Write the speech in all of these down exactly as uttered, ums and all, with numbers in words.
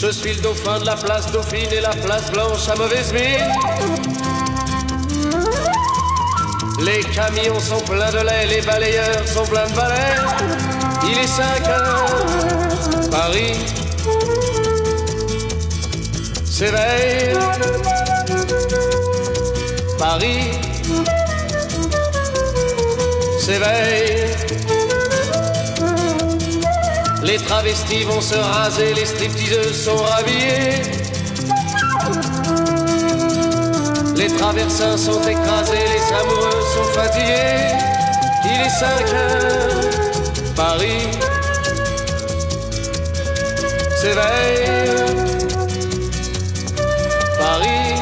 Je suis le dauphin de la place Dauphine et la place Blanche à mauvaise mine. Les camions sont pleins de lait, les balayeurs sont pleins de balais. Il est cinq heures, Paris s'éveille. Paris s'éveille. Les travestis vont se raser, les stripteaseuses sont rhabillées. Les traversins sont écrasés, les amoureux sont fatigués. Il est cinq heures, Paris s'éveille. Paris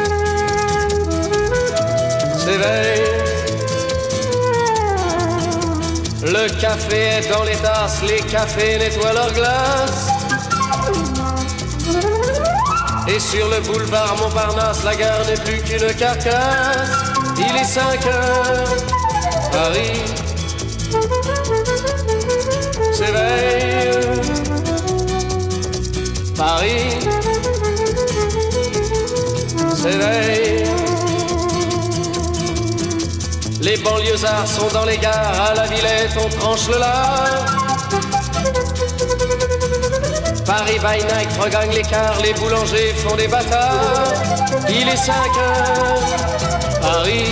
s'éveille. Le café est dans les tasses, les cafés nettoient leurs glaces. Et sur le boulevard Montparnasse, la gare n'est plus qu'une carcasse. Il est cinq heures, Paris s'éveille. Paris s'éveille. Les banlieusards sont dans les gares, à la Villette on tranche le lard. Paris by night regagne l'écart, les boulangers font des bâtards. Il est cinq heures, Paris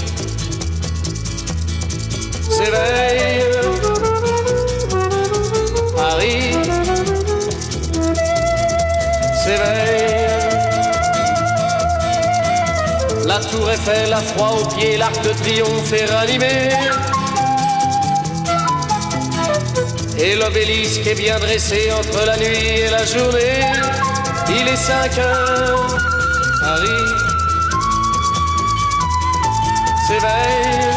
s'éveille. Paris s'éveille. La tour Eiffel a froid aux pieds, l'arc de triomphe est ranimé. Et l'obélisque est bien dressé entre la nuit et la journée. Il est cinq heures, Paris s'éveille.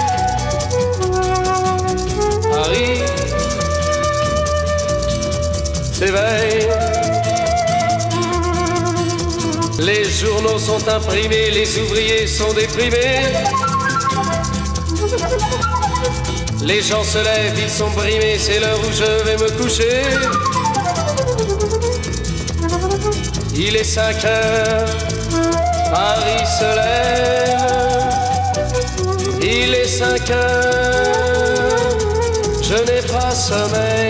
Paris s'éveille. Les journaux sont imprimés, les ouvriers sont déprimés. Les gens se lèvent, ils sont brimés, c'est l'heure où je vais me coucher. Il est cinq heures, Paris se lève. Il est cinq heures, je n'ai pas sommeil.